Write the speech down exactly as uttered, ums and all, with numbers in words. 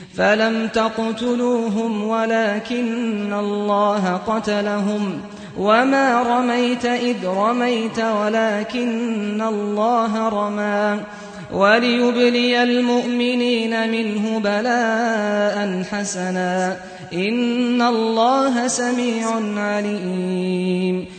فلم تقتلوهم ولكن الله قتلهم وما رميت إذ رميت ولكن الله رمى وليبلي المؤمنين منه بلاء حسنا إن الله سميع عليم